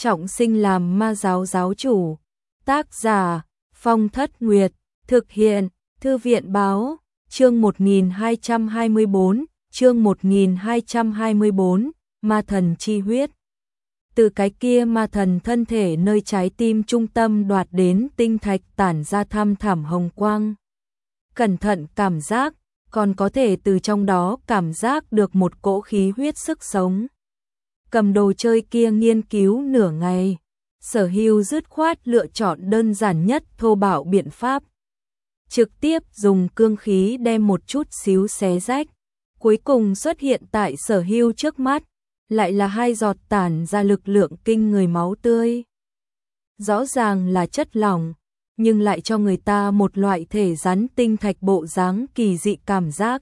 trọng sinh làm ma giáo giáo chủ. Tác giả Phong Thất Nguyệt, thực hiện Thư viện báo, chương 1224, chương 1224, ma thần chi huyết. Từ cái kia ma thần thân thể nơi trái tim trung tâm đoạt đến tinh thạch tản ra thăm thẳm hồng quang. Cẩn thận cảm giác, còn có thể từ trong đó cảm giác được một cỗ khí huyết sức sống. Cầm đồ chơi kia nghiên cứu nửa ngày, Sở Hưu dứt khoát lựa chọn đơn giản nhất thô bạo biện pháp. Trực tiếp dùng cương khí đem một chút xíu xé rách, cuối cùng xuất hiện tại Sở Hưu trước mắt, lại là 2 giọt tản ra lực lượng kinh người máu tươi. Rõ ràng là chất lỏng, nhưng lại cho người ta một loại thể rắn tinh thạch bộ dáng kỳ dị cảm giác.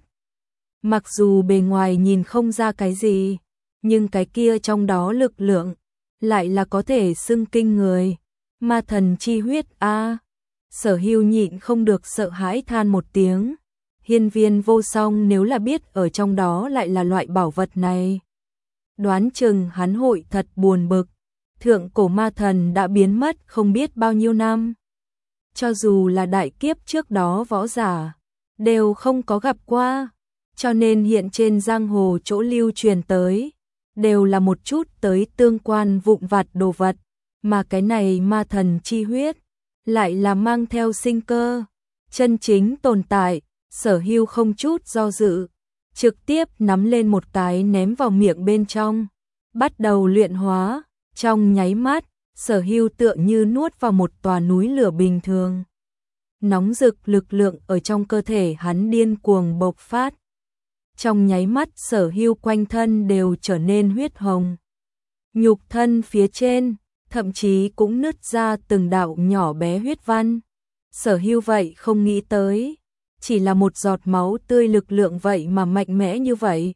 Mặc dù bề ngoài nhìn không ra cái gì, nhưng cái kia trong đó lực lượng lại là có thể xưng kinh người. Ma thần chi huyết a. Sở Hưu nhịn không được sợ hãi than một tiếng. Hiên Viên Vô Song nếu là biết ở trong đó lại là loại bảo vật này, đoán chừng hắn hội thật buồn bực. Thượng cổ ma thần đã biến mất không biết bao nhiêu năm. Cho dù là đại kiếp trước đó võ giả đều không có gặp qua, cho nên hiện trên giang hồ chỗ lưu truyền tới đều là một chút tới tương quan vụn vặt đồ vật, mà cái này ma thần chi huyết lại là mang theo sinh cơ, chân chính tồn tại. Sở Hưu không chút do dự, trực tiếp nắm lên một cái ném vào miệng bên trong, bắt đầu luyện hóa. Trong nháy mắt, Sở Hưu tựa như nuốt vào một tòa núi lửa bình thường. Nóng rực lực lượng ở trong cơ thể hắn điên cuồng bộc phát. Trong nháy mắt Sở Hưu quanh thân đều trở nên huyết hồng. Nhục thân phía trên, thậm chí cũng nứt ra từng đạo nhỏ bé huyết văn. Sở Hưu vậy không nghĩ tới, chỉ là một giọt máu tươi lực lượng vậy mà mạnh mẽ như vậy.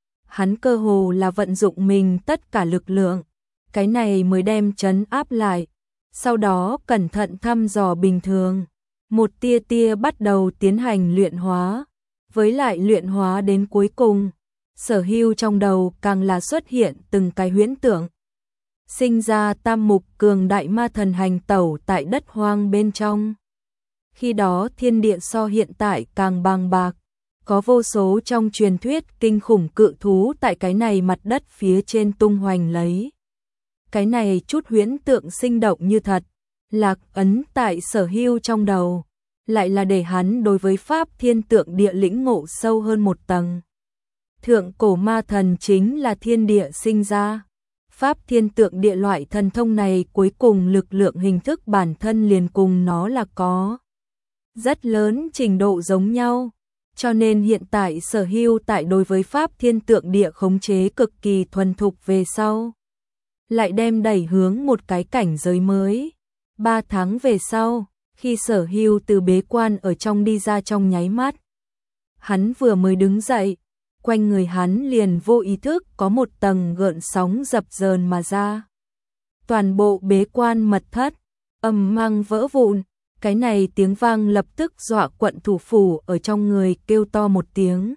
Hắn cơ hồ là vận dụng mình tất cả lực lượng, cái này mới đem trấn áp lại. Sau đó cẩn thận thăm dò bình thường, một tia tia bắt đầu tiến hành luyện hóa. Với lại luyện hóa đến cuối cùng, Sở Hưu trong đầu càng là xuất hiện từng cái huyễn tượng. Sinh ra tam mục cường đại ma thần hành tẩu tại đất hoang bên trong. Khi đó thiên địa so hiện tại càng bàng bạc, có vô số trong truyền thuyết kinh khủng cự thú tại cái này mặt đất phía trên tung hoành lấy. Cái này chút huyễn tượng sinh động như thật, lạc ấn tại Sở Hưu trong đầu, lại là để hắn đối với pháp thiên tượng địa lĩnh ngộ sâu hơn một tầng. Thượng cổ ma thần chính là thiên địa sinh ra. Pháp thiên tượng địa loại thần thông này cuối cùng lực lượng hình thức bản thân liền cùng nó là có rất lớn trình độ giống nhau, cho nên hiện tại Sở Hưu tại đối với pháp thiên tượng địa khống chế cực kỳ thuần thục về sau, lại đem đẩy hướng một cái cảnh giới mới. 3 tháng về sau, khi Sở Hưu từ bế quan ở trong đi ra trong nháy mắt, hắn vừa mới đứng dậy, quanh người hắn liền vô ý thức có một tầng gợn sóng dập dờn mà ra. Toàn bộ bế quan mật thất ầm mang vỡ vụn. Cái này tiếng vang lập tức dọa quận thủ phủ ở trong người kêu to một tiếng.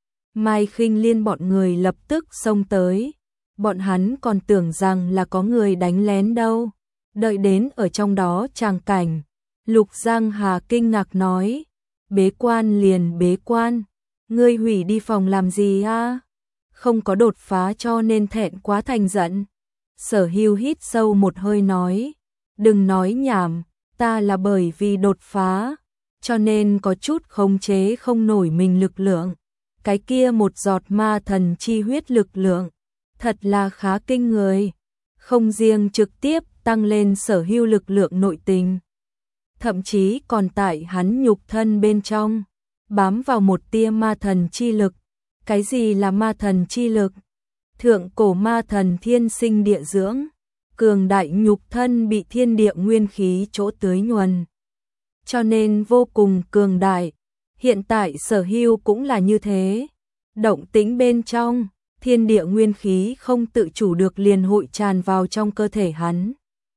Mai Khinh Liên bọn người lập tức xông tới. Bọn hắn còn tưởng rằng là có người đánh lén đâu. Đợi đến ở trong đó tràng cảnh, Lục Giang Hà kinh ngạc nói: bế quan liền bế quan, ngươi hủy đi phòng làm gì a? Không có đột phá cho nên thẹn quá thành giận. Sở Hưu hít sâu một hơi nói: đừng nói nhảm, ta là bởi vì đột phá, cho nên có chút khống chế không nổi mình lực lượng. Cái kia một giọt ma thần chi huyết lực lượng, thật là khá kinh người. Không riêng trực tiếp tăng lên Sở Hưu lực lượng nội tình, thậm chí còn tại hắn nhục thân bên trong bám vào một tia ma thần chi lực. Cái gì là ma thần chi lực? Thượng cổ ma thần thiên sinh địa dưỡng, cường đại nhục thân bị thiên địa nguyên khí chỗ tưới nhuần, cho nên vô cùng cường đại. Hiện tại Sở Hưu cũng là như thế. Động tĩnh bên trong, thiên địa nguyên khí không tự chủ được liền hội tràn vào trong cơ thể hắn,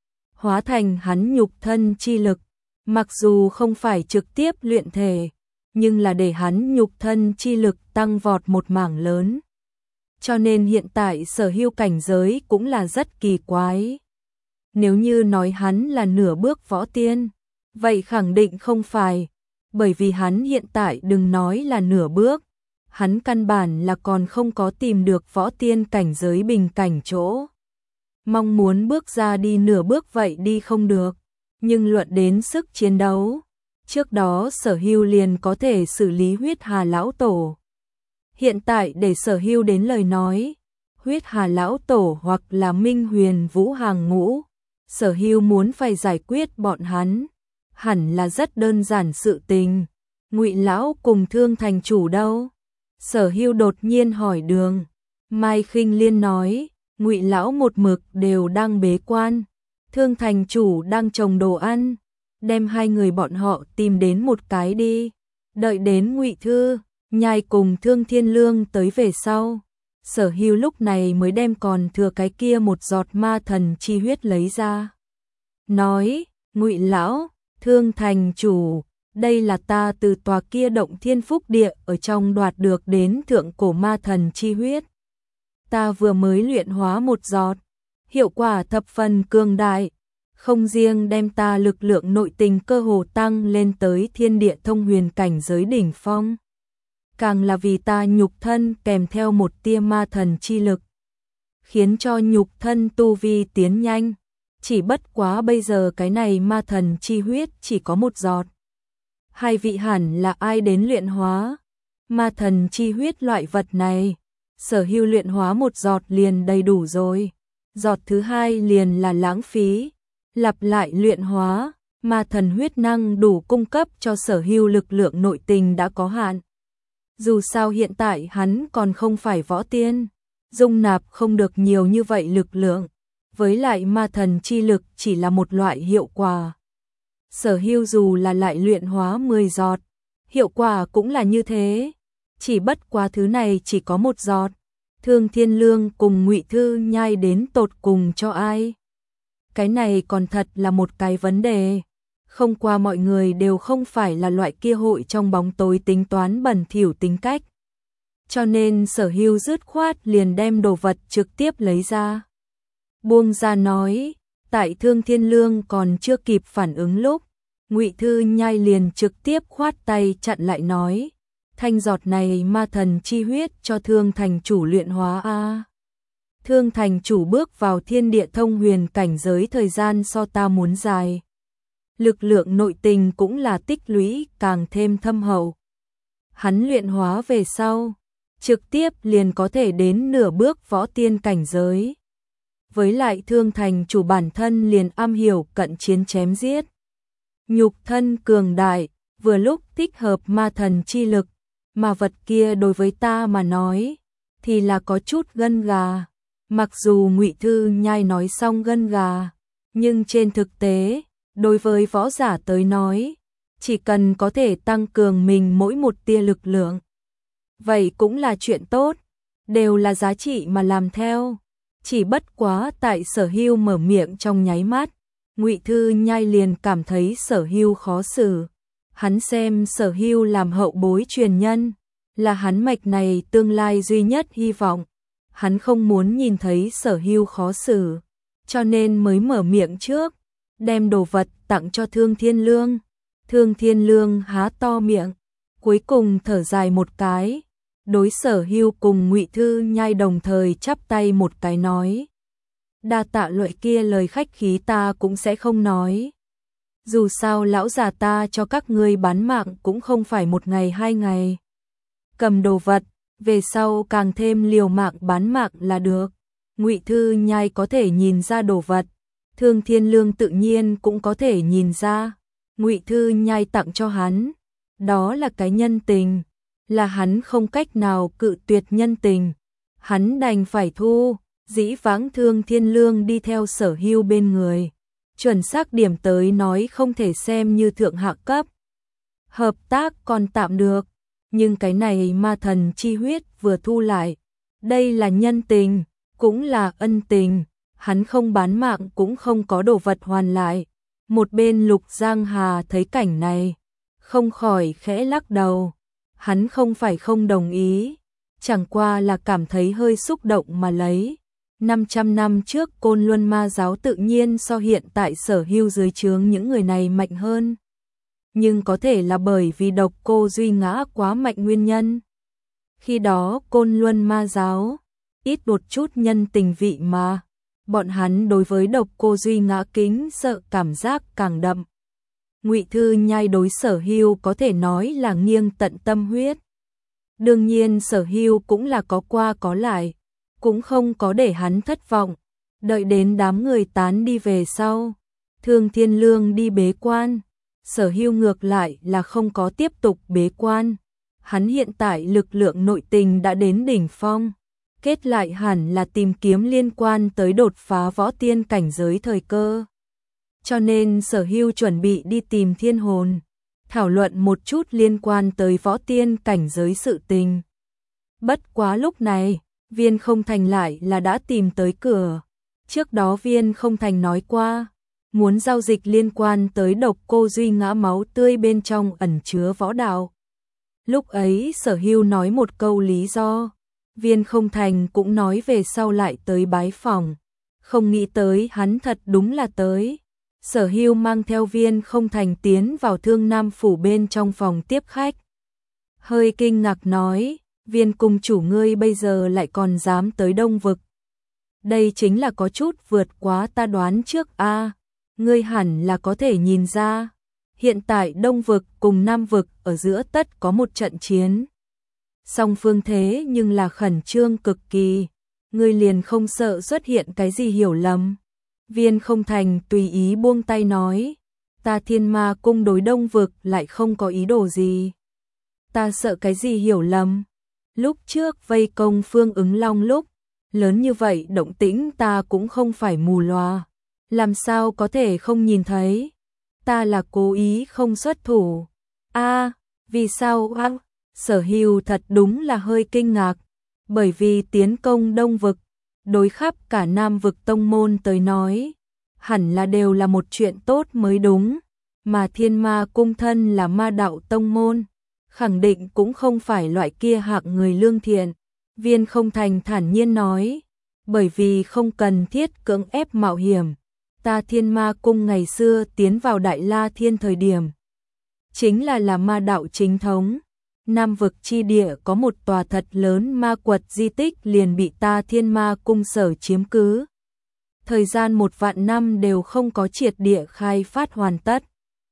hóa thành hắn nhục thân chi lực. Mặc dù không phải trực tiếp luyện thể, nhưng là để hắn nhục thân chi lực tăng vọt một mảng lớn. Cho nên hiện tại Sở Hưu cảnh giới cũng là rất kỳ quái. Nếu như nói hắn là nửa bước võ tiên, vậy khẳng định không phải, bởi vì hắn hiện tại đừng nói là nửa bước, hắn căn bản là còn không có tìm được võ tiên cảnh giới bình cảnh chỗ. Mong muốn bước ra đi nửa bước vậy đi không được, nhưng luận đến sức chiến đấu, trước đó Sở Hưu liền có thể xử lý Huyết Hà lão tổ. Hiện tại để Sở Hưu đến lời nói, Huyết Hà lão tổ hoặc là Minh Huyền Vũ hàng ngũ, Sở Hưu muốn phải giải quyết bọn hắn, hẳn là rất đơn giản sự tình. Ngụy lão cùng Thương thành chủ đâu? Sở Hưu đột nhiên hỏi Đường. Mai Khinh Liên nói, Ngụy lão một mực đều đang bế quan, Thương thành chủ đang trồng đồ ăn, đem hai người bọn họ tìm đến một cái đi. Đợi đến Ngụy Thư Nhai cùng Thương Thiên Lương tới về sau, Sở Hưu lúc này mới đem còn thừa cái kia một giọt ma thần chi huyết lấy ra. Nói, Ngụy lão, Thương thành chủ, đây là ta từ tòa kia động thiên phúc địa ở trong đoạt được đến thượng cổ ma thần chi huyết. Ta vừa mới luyện hóa một giọt, hiệu quả thập phần cường đại, không riêng đem ta lực lượng nội tình cơ hồ tăng lên tới thiên địa thông huyền cảnh giới đỉnh phong, càng là vì ta nhục thân kèm theo một tia ma thần chi lực, khiến cho nhục thân tu vi tiến nhanh. Chỉ bất quá bây giờ cái này ma thần chi huyết chỉ có một giọt. Hai vị hẳn là ai đến luyện hóa ma thần chi huyết loại vật này? Sở Hưu luyện hóa một giọt liền đầy đủ rồi, giọt thứ hai liền là lãng phí. Lặp lại luyện hóa, ma thần huyết năng đủ cung cấp cho Sở Hưu lực lượng nội tình đã có hạn. Dù sao hiện tại hắn còn không phải võ tiên, dung nạp không được nhiều như vậy lực lượng, với lại ma thần chi lực chỉ là một loại hiệu quả. Sở Hưu dù là lại luyện hóa 10 giọt, hiệu quả cũng là như thế, chỉ bất quá thứ này chỉ có một giọt. Thương Thiên Lương cùng Ngụy Thư Nhai đến tột cùng cho ai? Cái này còn thật là một cái vấn đề. Không qua mọi người đều không phải là loại kia hội trong bóng tối tính toán bẩn thỉu tính cách. Cho nên Sở Hưu dứt khoát liền đem đồ vật trực tiếp lấy ra. Buông ra nói, tại Thương Thiên Lương còn chưa kịp phản ứng lúc, Ngụy Thư Nhai liền trực tiếp khoát tay chặn lại nói, thanh giọt này ma thần chi huyết cho Thương thành chủ luyện hóa a. Thương thành chủ bước vào thiên địa thông huyền cảnh giới thời gian so ta muốn dài. Lực lượng nội tình cũng là tích lũy càng thêm thâm hậu. Hắn luyện hóa về sau, trực tiếp liền có thể đến nửa bước võ tiên cảnh giới. Với lại Thương thành chủ bản thân liền am hiểu cận chiến chém giết. Nhục thân cường đại, vừa lúc thích hợp ma thần chi lực, mà vật kia đối với ta mà nói, thì là có chút gân gà. Mặc dù Ngụy Thư Nhai nói xong gân gà, nhưng trên thực tế, đối với võ giả tới nói, chỉ cần có thể tăng cường mình mỗi một tia lực lượng, vậy cũng là chuyện tốt, đều là giá trị mà làm theo. Chỉ bất quá tại Sở Hưu mở miệng trong nháy mắt, Ngụy Thư Nhai liền cảm thấy Sở Hưu khó xử. Hắn xem Sở Hưu làm hậu bối truyền nhân, là hắn mạch này tương lai duy nhất hy vọng. Hắn không muốn nhìn thấy Sở Hưu khó xử, cho nên mới mở miệng trước, đem đồ vật tặng cho Thương Thiên Lương. Thương Thiên Lương há to miệng, cuối cùng thở dài một cái, đối Sở Hưu cùng Ngụy Thư Nhai đồng thời chắp tay một cái nói, đa tạ loại kia lời khách khí ta cũng sẽ không nói. Dù sao lão già ta cho các ngươi bán mạng cũng không phải một ngày hai ngày. Cầm đồ vật, về sau càng thêm liều mạng bán mạng là được. Ngụy Thư Nhai có thể nhìn ra đồ vật, Thương Thiên Lương tự nhiên cũng có thể nhìn ra. Ngụy Thư Nhai tặng cho hắn, đó là cái nhân tình, là hắn không cách nào cự tuyệt nhân tình. Hắn đành phải thu, dĩ vãng Thương Thiên Lương đi theo Sở Hưu bên người. Chuẩn xác điểm tới nói không thể xem như thượng hạ cấp. Hợp tác còn tạm được, nhưng cái này ma thần chi huyết vừa thu lại. Đây là nhân tình, cũng là ân tình, hắn không bán mạng cũng không có đồ vật hoàn lại. Một bên Lục Giang Hà thấy cảnh này, không khỏi khẽ lắc đầu. Hắn không phải không đồng ý, chẳng qua là cảm thấy hơi xúc động mà lấy. 500 năm trước Côn Luân Ma giáo tự nhiên so hiện tại Sở Hưu dưới trướng những người này mạnh hơn. Nhưng có thể là bởi vì Độc Cô Duy Ngã quá mạnh nguyên nhân. Khi đó Côn Luân Ma giáo ít một chút nhân tình vị mà. Bọn hắn đối với Độc Cô Duy Ngã kính sợ cảm giác càng đậm. Ngụy Thư Nhai đối Sở Hưu có thể nói là nghiêng tận tâm huyết. Đương nhiên Sở Hưu cũng là có qua có lại, cũng không có để hắn thất vọng. Đợi đến đám người tán đi về sau, Thương Thiên Lương đi bế quan, Sở Hưu ngược lại là không có tiếp tục bế quan. Hắn hiện tại lực lượng nội tình đã đến đỉnh phong, kết lại hẳn là tìm kiếm liên quan tới đột phá võ tiên cảnh giới thời cơ. Cho nên Sở Hưu chuẩn bị đi tìm Thiên Hồn, thảo luận một chút liên quan tới võ tiên cảnh giới sự tình. Bất quá lúc này, Viên Không Thành lại là đã tìm tới cửa. Trước đó Viên Không Thành nói qua, muốn giao dịch liên quan tới Độc Cô Duy Ngã máu tươi bên trong ẩn chứa võ đạo. Lúc ấy Sở Hưu nói một câu lý do, Viên Không Thành cũng nói về sau lại tới bái phòng. Không nghĩ tới hắn thật đúng là tới. Sở Hưu mang theo Viên Không Thành tiến vào Thương Nam phủ bên trong phòng tiếp khách. Hơi kinh ngạc nói, Viên cung chủ ngươi bây giờ lại còn dám tới Đông Vực. Đây chính là có chút vượt quá ta đoán trước a. Ngươi hẳn là có thể nhìn ra, hiện tại Đông Vực cùng Nam Vực ở giữa tất có một trận chiến. Song phương thế nhưng là khẩn trương cực kỳ, ngươi liền không sợ xuất hiện cái gì hiểu lầm. Viên Không Thành tùy ý buông tay nói, ta Thiên Ma cung đối Đông Vực lại không có ý đồ gì. Ta sợ cái gì hiểu lầm. Lúc trước vây công Phương Ứng Long lúc, lớn như vậy động tĩnh ta cũng không phải mù loà. Làm sao có thể không nhìn thấy? Ta là cố ý không xuất thủ. A, vì sao a? Sở Hưu thật đúng là hơi kinh ngạc, bởi vì tiến công Đông Vực, đối khắp cả Nam Vực tông môn tới nói, hẳn là đều là một chuyện tốt mới đúng, mà Thiên Ma cung thân là ma đạo tông môn, khẳng định cũng không phải loại kia hạng người lương thiện. Viên Không Thành thản nhiên nói, bởi vì không cần thiết cưỡng ép mạo hiểm. Ta Thiên Ma cung ngày xưa tiến vào Đại La Thiên thời điểm, chính là ma đạo chính thống. Nam Vực chi địa có một tòa thật lớn ma quật di tích liền bị ta Thiên Ma cung sở chiếm cứ. Thời gian 1 vạn năm đều không có triệt địa khai phát hoàn tất.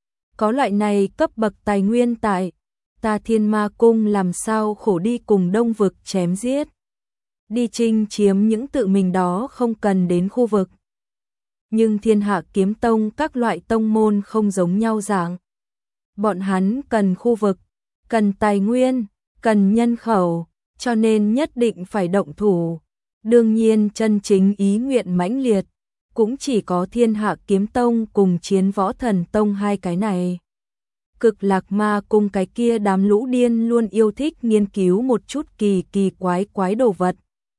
Có loại này cấp bậc tài nguyên tại, ta Thiên Ma cung làm sao khổ đi cùng Đông Vực chém giết. Đi chinh chiếm những tự mình đó không cần đến khu vực. Nhưng Thiên Hạ Kiếm Tông các loại tông môn không giống nhau dạng. Bọn hắn cần khu vực, cần tài nguyên, cần nhân khẩu, cho nên nhất định phải động thủ. Đương nhiên chân chính ý nguyện mãnh liệt, cũng chỉ có Thiên Hạ Kiếm Tông cùng Chiến Võ Thần Tông hai cái này. Cực Lạc Ma cung cái kia đám lũ điên luôn yêu thích nghiên cứu một chút kỳ kỳ quái đồ vật.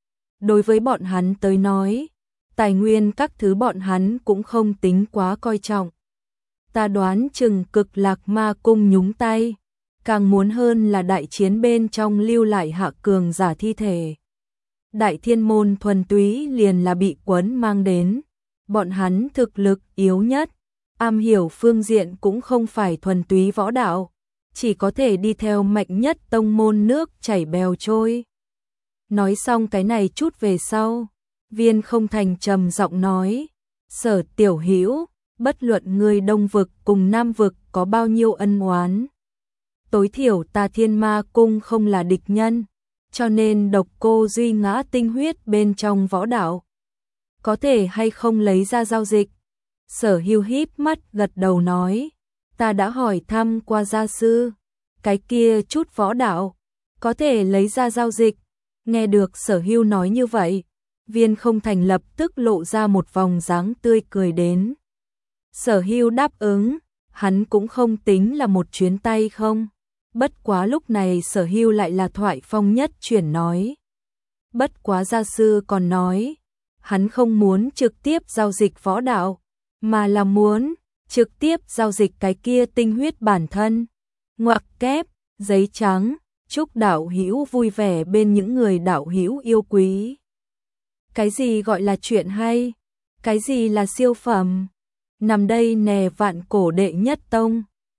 Đối với bọn hắn tới nói, tài nguyên các thứ bọn hắn cũng không tính quá coi trọng. Ta đoán chừng Cực Lạc Ma cung nhúng tay, càng muốn hơn là đại chiến bên trong lưu lại hạ cường giả thi thể. Đại Thiên môn thuần túy liền là bị quấn mang đến, bọn hắn thực lực yếu nhất, am hiểu phương diện cũng không phải thuần túy võ đạo, chỉ có thể đi theo mạnh nhất tông môn nước chảy bèo trôi. Nói xong cái này chút về sau, Viên Không Thành trầm giọng nói, Sở tiểu hữu, bất luận người Đông Vực cùng Nam Vực có bao nhiêu ân oán, tối thiểu ta Thiên Ma cung không là địch nhân, cho nên Độc Cô Duy Ngã tinh huyết bên trong võ đạo, có thể hay không lấy ra giao dịch. Sở Hưu híp mắt gật đầu nói, ta đã hỏi thăm qua gia sư, cái kia chút võ đạo, có thể lấy ra giao dịch. Nghe được Sở Hưu nói như vậy, Viên Không Thành lập tức lộ ra một vòng dáng tươi cười đến. Sở Hưu đáp ứng, hắn cũng không tính là một chuyến tay không. Bất quá lúc này Sở Hưu lại là thoại phong nhất chuyển nói. Bất quá gia sư còn nói, hắn không muốn trực tiếp giao dịch võ đạo, mà là muốn trực tiếp giao dịch cái kia tinh huyết bản thân. Ngoặc kép, giấy trắng, chúc đạo hữu vui vẻ bên những người đạo hữu yêu quý. Cái gì gọi là chuyện hay? Cái gì là siêu phẩm? Nằm đây nè vạn cổ đệ nhất tông.